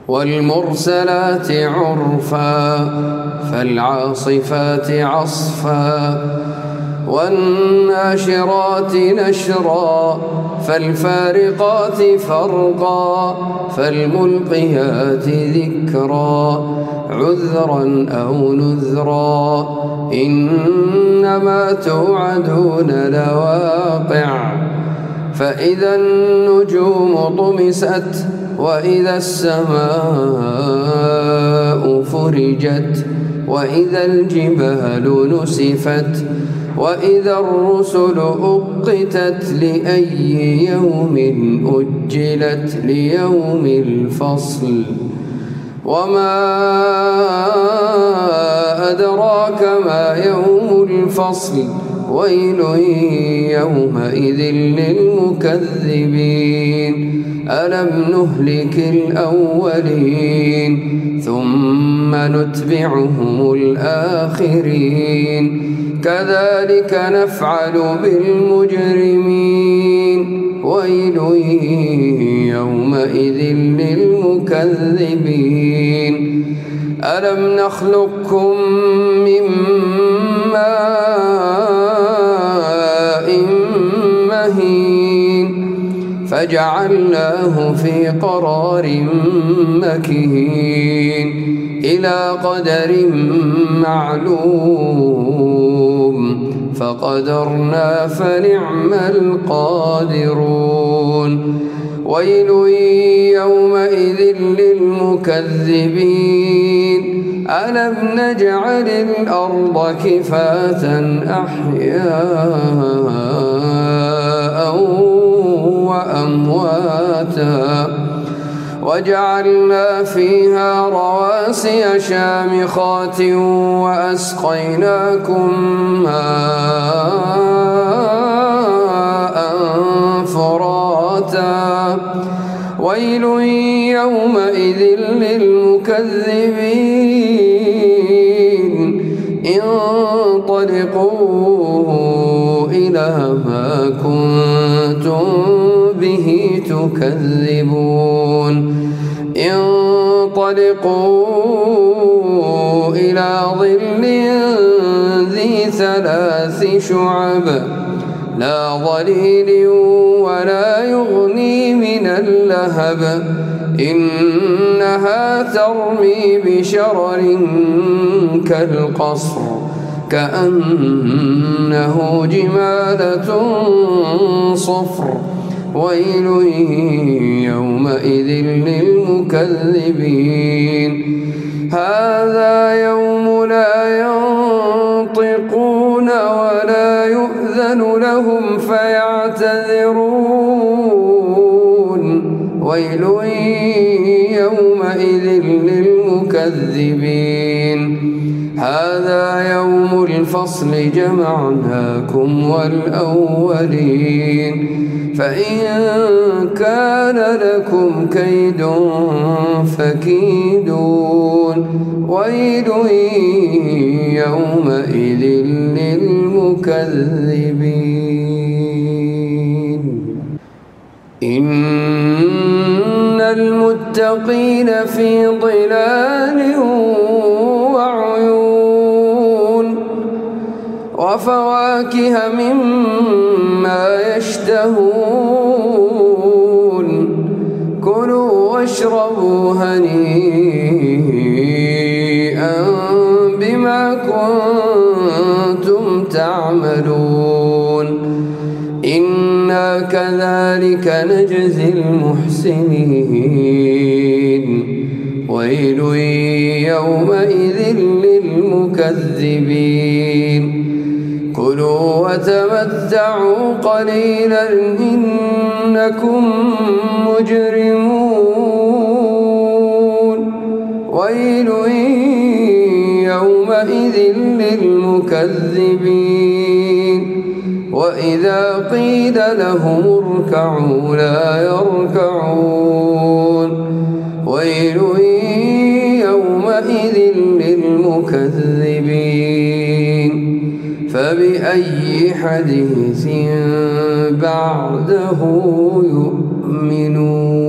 والمرسلات عرفا فالعاصفات عصفا والناشرات نشرا فالفارقات فرقا فالملقيات ذكرا عذرا أو نذرا إنما توعدون لواقع فإذا النجوم طمست وإذا السماء فرجت وإذا الجبال نسفت وإذا الرسل أقتت لأي يوم أجلت ليوم الفصل وما أدراك ما يوم الفصل ويل يومئذ للمكذبين ألم نهلك الأولين ثم نتبعهم الآخرين كذلك نفعل بالمجرمين ويل يومئذ للمكذبين ألم نخلقكم من ماء مهين فجعلناه في قرار مكين إلى قدر معلوم فقدرنا فنعم القادرون ويل يومئذ للمكذبين ألم نجعل الأرض كفاة أحياء وأمواتا وجعلنا فيها رواسي شامخات وأسقيناكم ماء فراتا ويل يومئذ للمكذبين انطلقوا إلى ما كنتم به تكذبون انطلقوا إلى ظل ذي 3 شعب لا ظليل ولا يغني من اللهب إنها ترمي بشرر كالقصر كأنه جمالة صفر ويل يومئذ للمكذبين هذا يوم لا ينطقون ولا يؤذن لهم فيعتذرون ويل يومئذ للمكذبين هذا يوم الفصل جمعناكم والأولين فإن كان لكم كيد فكيدون ويل يومئذ للمكذبين إن المتقين في ظلال وعيون وفواكه مما يشتهون كلوا واشربوا هنيئا بما كنتم تعملون إنا كذلك نجزي المحسنين ويل يومئذ للمكذبين كلوا وتمتعوا قليلا إنكم مجرمون ويل يومئذ للمكذبين وإذا قيل لهم اركعوا لا يركعون ويل يومئذ للمكذبين فبأي حديث بعده يؤمنون.